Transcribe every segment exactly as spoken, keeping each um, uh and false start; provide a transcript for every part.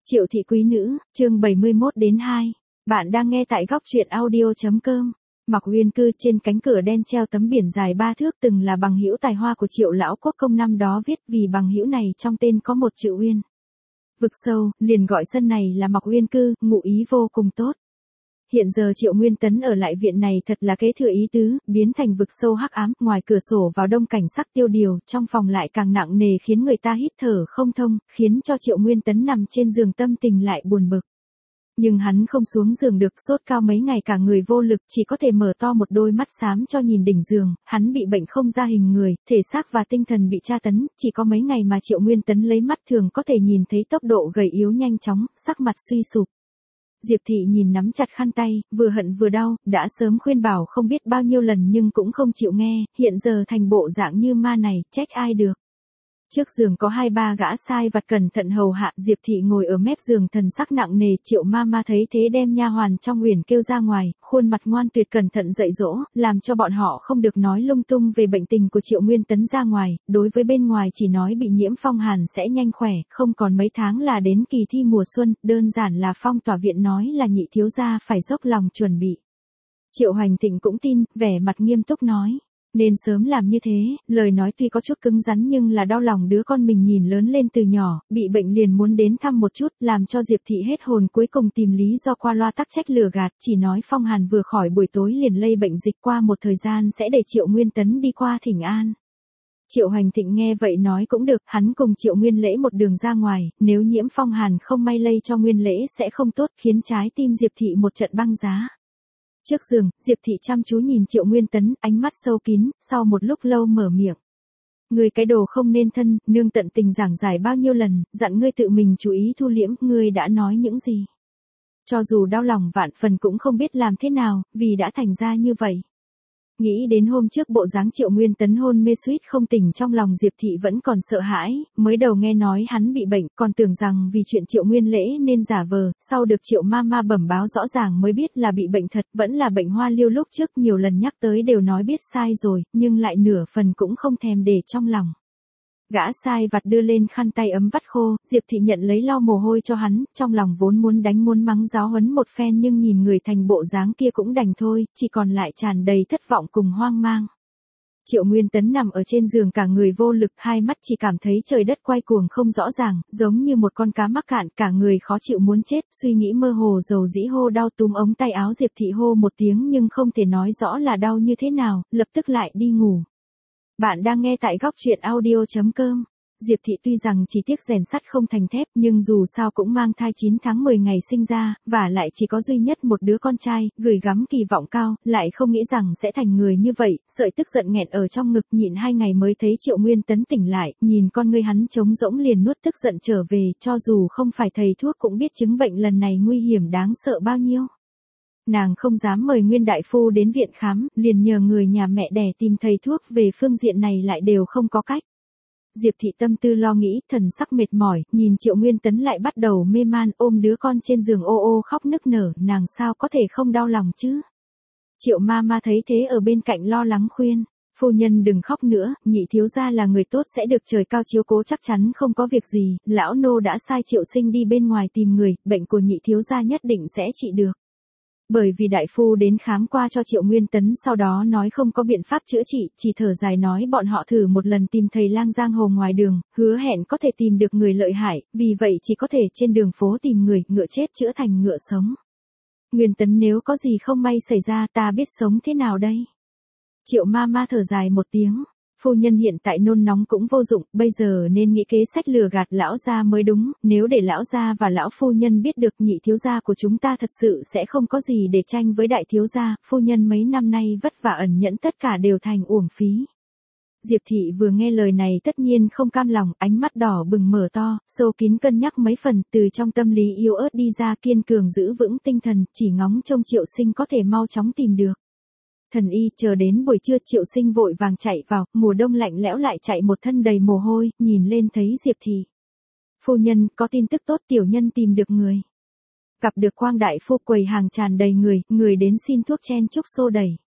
Triệu thị quý nữ, chương bảy mươi mốt đến hai. Bạn đang nghe tại góc truyện audio.com. Mặc Uyên cư trên cánh cửa đen treo tấm biển dài ba thước từng là bằng hữu tài hoa của Triệu lão quốc công năm đó viết vì bằng hữu này trong tên có một chữ Uyên. Vực sâu, liền gọi sân này là Mặc Uyên cư, ngụ ý vô cùng tốt. Hiện giờ Triệu Nguyên Tấn ở lại viện này thật là kế thừa ý tứ, biến thành vực sâu hắc ám, ngoài cửa sổ vào đông cảnh sắc tiêu điều, trong phòng lại càng nặng nề khiến người ta hít thở không thông, khiến cho Triệu Nguyên Tấn nằm trên giường tâm tình lại buồn bực. Nhưng hắn không xuống giường được, sốt cao mấy ngày cả người vô lực, chỉ có thể mở to một đôi mắt xám cho nhìn đỉnh giường, hắn bị bệnh không ra hình người, thể xác và tinh thần bị tra tấn, chỉ có mấy ngày mà Triệu Nguyên Tấn lấy mắt thường có thể nhìn thấy tốc độ gầy yếu nhanh chóng, sắc mặt suy sụp. Diệp thị nhìn nắm chặt khăn tay, vừa hận vừa đau, đã sớm khuyên bảo không biết bao nhiêu lần nhưng cũng không chịu nghe, hiện giờ thành bộ dạng như ma này, trách ai được. Trước giường có hai ba gã sai vặt cẩn thận hầu hạ, Diệp thị ngồi ở mép giường thần sắc nặng nề, Triệu ma ma thấy thế đem nha hoàn trong uyển kêu ra ngoài, khuôn mặt ngoan tuyệt cẩn thận dạy dỗ, làm cho bọn họ không được nói lung tung về bệnh tình của Triệu Nguyên Tấn ra ngoài, đối với bên ngoài chỉ nói bị nhiễm phong hàn sẽ nhanh khỏe, không còn mấy tháng là đến kỳ thi mùa xuân, đơn giản là phong tỏa viện nói là nhị thiếu gia phải dốc lòng chuẩn bị. Triệu Hoành Thịnh cũng tin, vẻ mặt nghiêm túc nói. Nên sớm làm như thế, lời nói tuy có chút cứng rắn nhưng là đau lòng đứa con mình nhìn lớn lên từ nhỏ, bị bệnh liền muốn đến thăm một chút, làm cho Diệp thị hết hồn, cuối cùng tìm lý do qua loa tắc trách lừa gạt, chỉ nói phong hàn vừa khỏi buổi tối liền lây bệnh dịch, qua một thời gian sẽ để Triệu Nguyên Tấn đi qua thỉnh an. Triệu Hoành Thịnh nghe vậy nói cũng được, hắn cùng Triệu Nguyên Lễ một đường ra ngoài, nếu nhiễm phong hàn không may lây cho Nguyên Lễ sẽ không tốt, khiến trái tim Diệp thị một trận băng giá. Trước giường, Diệp thị chăm chú nhìn Triệu Nguyên Tấn, ánh mắt sâu kín, sau một lúc lâu mở miệng. Ngươi cái đồ không nên thân, nương tận tình giảng giải bao nhiêu lần, dặn ngươi tự mình chú ý thu liễm, ngươi đã nói những gì. Cho dù đau lòng vạn phần cũng không biết làm thế nào, vì đã thành ra như vậy. Nghĩ đến hôm trước bộ dáng Triệu Nguyên Tấn hôn mê suýt không tỉnh, trong lòng Diệp thị vẫn còn sợ hãi, mới đầu nghe nói hắn bị bệnh, còn tưởng rằng vì chuyện Triệu Nguyên Lễ nên giả vờ, sau được Triệu ma ma bẩm báo rõ ràng mới biết là bị bệnh thật, vẫn là bệnh hoa liêu, lúc trước nhiều lần nhắc tới đều nói biết sai rồi, nhưng lại nửa phần cũng không thèm để trong lòng. Gã sai vặt đưa lên khăn tay ấm vắt khô, Diệp thị nhận lấy lau mồ hôi cho hắn, trong lòng vốn muốn đánh muốn mắng giáo huấn một phen nhưng nhìn người thành bộ dáng kia cũng đành thôi, chỉ còn lại tràn đầy thất vọng cùng hoang mang. Triệu Nguyên Tấn nằm ở trên giường cả người vô lực, hai mắt chỉ cảm thấy trời đất quay cuồng không rõ ràng, giống như một con cá mắc cạn, cả người khó chịu muốn chết, suy nghĩ mơ hồ dầu dĩ hô đau, túm ống tay áo Diệp thị hô một tiếng nhưng không thể nói rõ là đau như thế nào, lập tức lại đi ngủ. Bạn đang nghe tại góc truyện audio.com. Diệp thị tuy rằng chỉ tiếc rèn sắt không thành thép nhưng dù sao cũng mang thai chín tháng mười ngày sinh ra, và lại chỉ có duy nhất một đứa con trai, gửi gắm kỳ vọng cao, lại không nghĩ rằng sẽ thành người như vậy, sợi tức giận nghẹn ở trong ngực, nhịn hai ngày mới thấy Triệu Nguyên Tấn tỉnh lại, nhìn con ngươi hắn trống rỗng liền nuốt tức giận trở về, cho dù không phải thầy thuốc cũng biết chứng bệnh lần này nguy hiểm đáng sợ bao nhiêu. Nàng không dám mời Nguyên đại phu đến viện khám, liền nhờ người nhà mẹ đẻ tìm thầy thuốc, về phương diện này lại đều không có cách. Diệp thị tâm tư lo nghĩ, thần sắc mệt mỏi, nhìn Triệu Nguyên Tấn lại bắt đầu mê man, ôm đứa con trên giường ô ô khóc nức nở, nàng sao có thể không đau lòng chứ. Triệu ma ma thấy thế ở bên cạnh lo lắng khuyên, phu nhân đừng khóc nữa, nhị thiếu gia là người tốt sẽ được trời cao chiếu cố, chắc chắn không có việc gì, lão nô đã sai Triệu Sinh đi bên ngoài tìm người, bệnh của nhị thiếu gia nhất định sẽ trị được. Bởi vì đại phu đến khám qua cho Triệu Nguyên Tấn sau đó nói không có biện pháp chữa trị, chỉ thở dài nói bọn họ thử một lần tìm thầy lang giang hồ ngoài đường, hứa hẹn có thể tìm được người lợi hại, vì vậy chỉ có thể trên đường phố tìm người, ngựa chết chữa thành ngựa sống. Nguyên Tấn nếu có gì không may xảy ra ta biết sống thế nào đây? Triệu ma ma thở dài một tiếng. Phu nhân hiện tại nôn nóng cũng vô dụng, bây giờ nên nghĩ kế sách lừa gạt lão gia mới đúng, nếu để lão gia và lão phu nhân biết được nhị thiếu gia của chúng ta thật sự sẽ không có gì để tranh với đại thiếu gia, phu nhân mấy năm nay vất vả ẩn nhẫn tất cả đều thành uổng phí. Diệp thị vừa nghe lời này tất nhiên không cam lòng, ánh mắt đỏ bừng mở to, sâu kín cân nhắc mấy phần, từ trong tâm lý yếu ớt đi ra, kiên cường giữ vững tinh thần, chỉ ngóng trông Triệu Sinh có thể mau chóng tìm được. Thần y chờ đến buổi trưa, Triệu Sinh vội vàng chạy vào, mùa đông lạnh lẽo lại chạy một thân đầy mồ hôi, nhìn lên thấy Diệp thị. Phu nhân, có tin tức tốt, tiểu nhân tìm được người. Gặp được Quang đại phu, quầy hàng tràn đầy người, người đến xin thuốc chen chúc xô đẩy.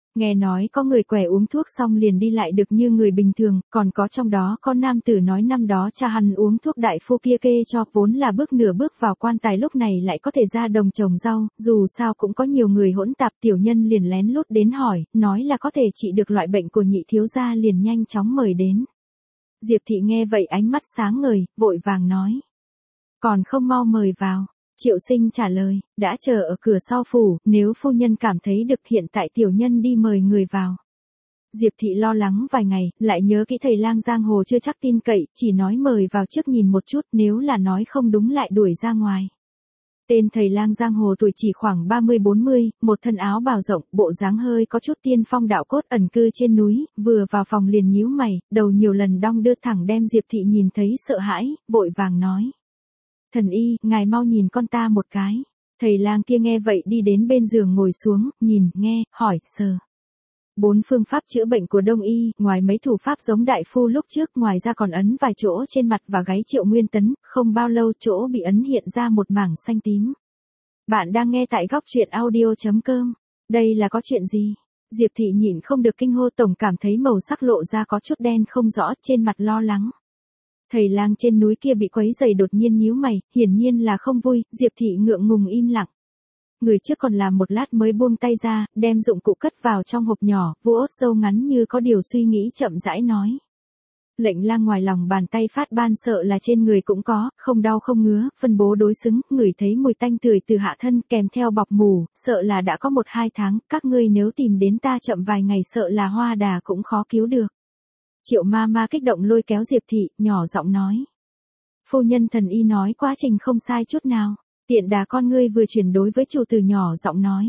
Nghe nói có người quẻ uống thuốc xong liền đi lại được như người bình thường, còn có trong đó có nam tử nói năm đó cha hắn uống thuốc đại phu kia kê cho, vốn là bước nửa bước vào quan tài lúc này lại có thể ra đồng trồng rau, dù sao cũng có nhiều người hỗn tạp, tiểu nhân liền lén lút đến hỏi, nói là có thể trị được loại bệnh của nhị thiếu gia, liền nhanh chóng mời đến. Diệp thị nghe vậy ánh mắt sáng ngời, vội vàng nói. Còn không mau mời vào. Triệu Sinh trả lời, đã chờ ở cửa sau phủ, nếu phu nhân cảm thấy được hiện tại tiểu nhân đi mời người vào. Diệp thị lo lắng vài ngày, lại nhớ kỹ thầy lang giang hồ chưa chắc tin cậy, chỉ nói mời vào trước nhìn một chút, nếu là nói không đúng lại đuổi ra ngoài. Tên thầy lang giang hồ tuổi chỉ khoảng ba mươi bốn mươi, một thân áo bào rộng, bộ dáng hơi có chút tiên phong đạo cốt, ẩn cư trên núi, vừa vào phòng liền nhíu mày, đầu nhiều lần đong đưa thẳng đem Diệp thị nhìn thấy sợ hãi, vội vàng nói. Thần y, ngài mau nhìn con ta một cái. Thầy lang kia nghe vậy đi đến bên giường ngồi xuống, nhìn, nghe, hỏi, sờ. Bốn phương pháp chữa bệnh của Đông y, ngoài mấy thủ pháp giống đại phu lúc trước, ngoài ra còn ấn vài chỗ trên mặt và gáy Triệu Nguyên Tấn, không bao lâu chỗ bị ấn hiện ra một mảng xanh tím. Bạn đang nghe tại góc truyện audio chấm com. Đây là có chuyện gì? Diệp thị nhịn không được kinh hô, tổng cảm thấy màu sắc lộ ra có chút đen không rõ, trên mặt lo lắng. Thầy lang trên núi kia bị quấy rầy đột nhiên nhíu mày, hiển nhiên là không vui, Diệp thị ngượng ngùng im lặng. Người trước còn làm một lát mới buông tay ra, đem dụng cụ cất vào trong hộp nhỏ, vuốt râu ngắn như có điều suy nghĩ chậm rãi nói. Lệnh lang ngoài lòng bàn tay phát ban sợ là trên người cũng có, không đau không ngứa, phân bố đối xứng, ngửi thấy mùi tanh tưởi từ hạ thân kèm theo bọc mù, sợ là đã có một hai tháng, các ngươi nếu tìm đến ta chậm vài ngày sợ là hoa đà cũng khó cứu được. Triệu ma ma kích động lôi kéo Diệp thị, nhỏ giọng nói. Phu nhân thần y nói quá trình không sai chút nào, tiện đà con ngươi vừa chuyển đối với chủ tử nhỏ giọng nói.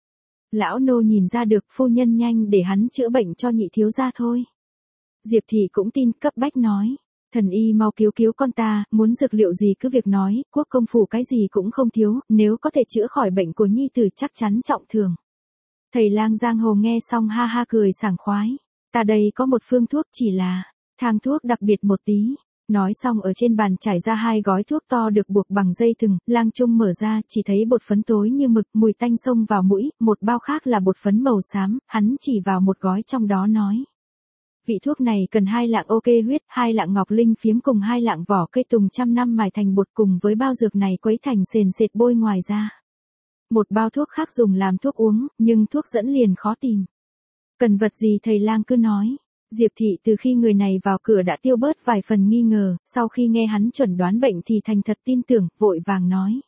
Lão nô nhìn ra được, phu nhân nhanh để hắn chữa bệnh cho nhị thiếu gia thôi. Diệp thị cũng tin, cấp bách nói. Thần y mau cứu cứu con ta, muốn dược liệu gì cứ việc nói, quốc công phủ cái gì cũng không thiếu, nếu có thể chữa khỏi bệnh của nhi tử chắc chắn trọng thường. Thầy lang giang hồ nghe xong ha ha cười sảng khoái. Ta đây có một phương thuốc, chỉ là thang thuốc đặc biệt một tí. Nói xong ở trên bàn trải ra hai gói thuốc to được buộc bằng dây thừng, lang trung mở ra, chỉ thấy bột phấn tối như mực, mùi tanh xông vào mũi, một bao khác là bột phấn màu xám, hắn chỉ vào một gói trong đó nói. Vị thuốc này cần hai lạng ok huyết, hai lạng ngọc linh phiếm cùng hai lạng vỏ cây tùng trăm năm mài thành bột, cùng với bao dược này quấy thành sền sệt bôi ngoài ra. Một bao thuốc khác dùng làm thuốc uống, nhưng thuốc dẫn liền khó tìm. Cần vật gì thầy lang cứ nói. Diệp thị từ khi người này vào cửa đã tiêu bớt vài phần nghi ngờ, sau khi nghe hắn chuẩn đoán bệnh thì thành thật tin tưởng, vội vàng nói.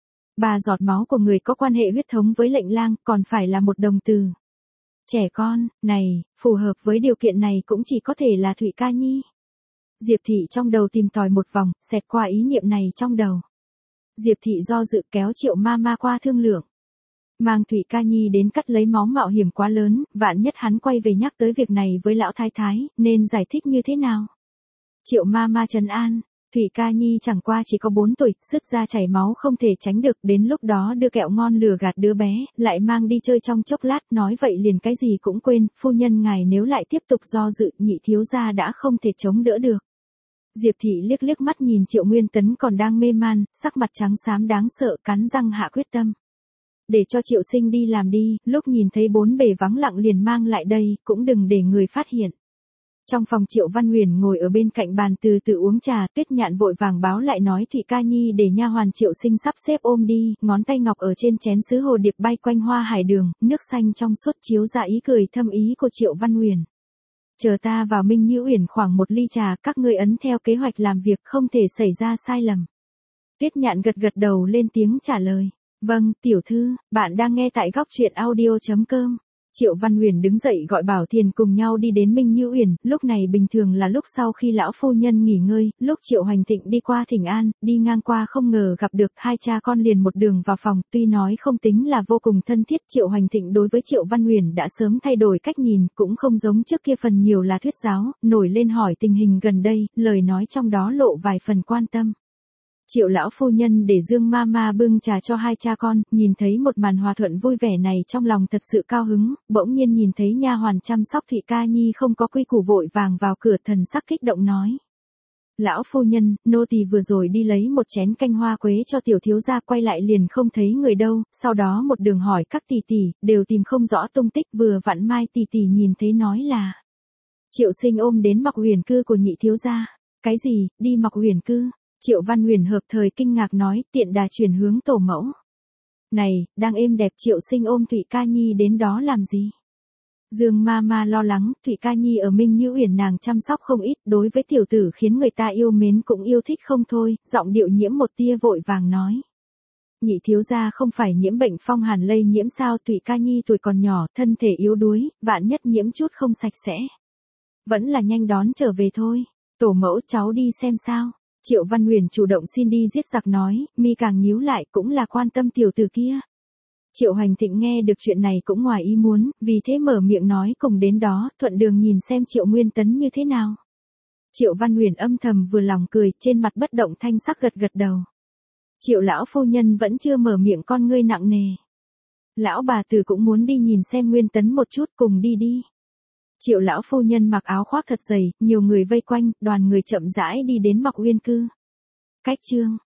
Ba giọt máu của người có quan hệ huyết thống với lệnh lang, còn phải là một đồng từ. Trẻ con, này, phù hợp với điều kiện này cũng chỉ có thể là Thụy Ca Nhi. Diệp thị trong đầu tìm tòi một vòng, xẹt qua ý niệm này trong đầu. Diệp thị do dự kéo Triệu ma ma qua thương lượng. Mang Thụy Ca Nhi đến cắt lấy máu mạo hiểm quá lớn, vạn nhất hắn quay về nhắc tới việc này với lão thái thái, nên giải thích như thế nào? Triệu ma ma trấn an, Thụy Ca Nhi chẳng qua chỉ có bốn tuổi, sứt ra chảy máu không thể tránh được, đến lúc đó đưa kẹo ngon lừa gạt đứa bé, lại mang đi chơi trong chốc lát, nói vậy liền cái gì cũng quên, phu nhân ngài nếu lại tiếp tục do dự, nhị thiếu gia đã không thể chống đỡ được. Diệp thị liếc liếc mắt nhìn Triệu Nguyên Tấn còn đang mê man, sắc mặt trắng xám đáng sợ, cắn răng hạ quyết tâm. Để cho Triệu Sinh đi làm đi, lúc nhìn thấy bốn bề vắng lặng liền mang lại đây, cũng đừng để người phát hiện. Trong phòng Triệu Văn Huyền ngồi ở bên cạnh bàn từ từ uống trà, Tuyết Nhạn vội vàng báo lại nói Thụy Ca Nhi để nha hoàn Triệu Sinh sắp xếp ôm đi, ngón tay ngọc ở trên chén sứ hồ điệp bay quanh hoa hải đường, nước xanh trong suốt chiếu ra ý cười thâm ý của Triệu Văn Huyền. Chờ ta vào Minh Nhữ Uyển khoảng một ly trà, các ngươi ấn theo kế hoạch làm việc không thể xảy ra sai lầm. Tuyết Nhạn gật gật đầu lên tiếng trả lời. Vâng, tiểu thư, bạn đang nghe tại góc truyện audio chấm com. Triệu Văn Huyền đứng dậy gọi Bảo Thiền cùng nhau đi đến Minh Nhữ Uyển, lúc này bình thường là lúc sau khi lão phu nhân nghỉ ngơi, lúc Triệu Hoành Thịnh đi qua Thỉnh An, đi ngang qua không ngờ gặp được hai cha con liền một đường vào phòng, tuy nói không tính là vô cùng thân thiết, Triệu Hoành Thịnh đối với Triệu Văn Huyền đã sớm thay đổi cách nhìn, cũng không giống trước kia phần nhiều là thuyết giáo, nổi lên hỏi tình hình gần đây, lời nói trong đó lộ vài phần quan tâm. Triệu lão phu nhân để Dương ma ma bưng trà cho hai cha con, nhìn thấy một màn hòa thuận vui vẻ này trong lòng thật sự cao hứng, bỗng nhiên nhìn thấy nha hoàn chăm sóc Thụy Ca Nhi không có quy củ vội vàng vào cửa, thần sắc kích động nói. Lão phu nhân, nô tỳ vừa rồi đi lấy một chén canh hoa quế cho tiểu thiếu gia, quay lại liền không thấy người đâu, sau đó một đường hỏi các tỷ tỷ, đều tìm không rõ tung tích, vừa vặn Mai tỷ tỷ nhìn thấy nói là Triệu Sinh ôm đến Mặc Huyền cư của nhị thiếu gia. Cái gì, đi Mặc Huyền cư? Triệu Văn Huyền hợp thời kinh ngạc nói, tiện đà chuyển hướng tổ mẫu. Này, đang êm đẹp Triệu Sinh ôm Thụy Ca Nhi đến đó làm gì? Dương ma ma lo lắng, Thụy Ca Nhi ở Minh Như Uyển nàng chăm sóc không ít, đối với tiểu tử khiến người ta yêu mến cũng yêu thích không thôi, giọng điệu nhiễm một tia vội vàng nói. Nhị thiếu gia không phải nhiễm bệnh phong hàn lây nhiễm sao? Thụy Ca Nhi tuổi còn nhỏ, thân thể yếu đuối, vạn nhất nhiễm chút không sạch sẽ. Vẫn là nhanh đón trở về thôi. Tổ mẫu, cháu đi xem sao. Triệu Văn Huyền chủ động xin đi giết giặc nói, mi càng nhíu lại cũng là quan tâm tiểu tử kia. Triệu Hành Thịnh nghe được chuyện này cũng ngoài ý muốn, vì thế mở miệng nói cùng đến đó, thuận đường nhìn xem Triệu Nguyên Tấn như thế nào. Triệu Văn Huyền âm thầm vừa lòng cười, trên mặt bất động thanh sắc gật gật đầu. Triệu lão phu nhân vẫn chưa mở miệng, con ngươi nặng nề. Lão bà tử cũng muốn đi nhìn xem Nguyên Tấn một chút, cùng đi đi. Triệu lão phu nhân mặc áo khoác thật dày, nhiều người vây quanh, đoàn người chậm rãi đi đến Mặc Uyên cư. Cách chương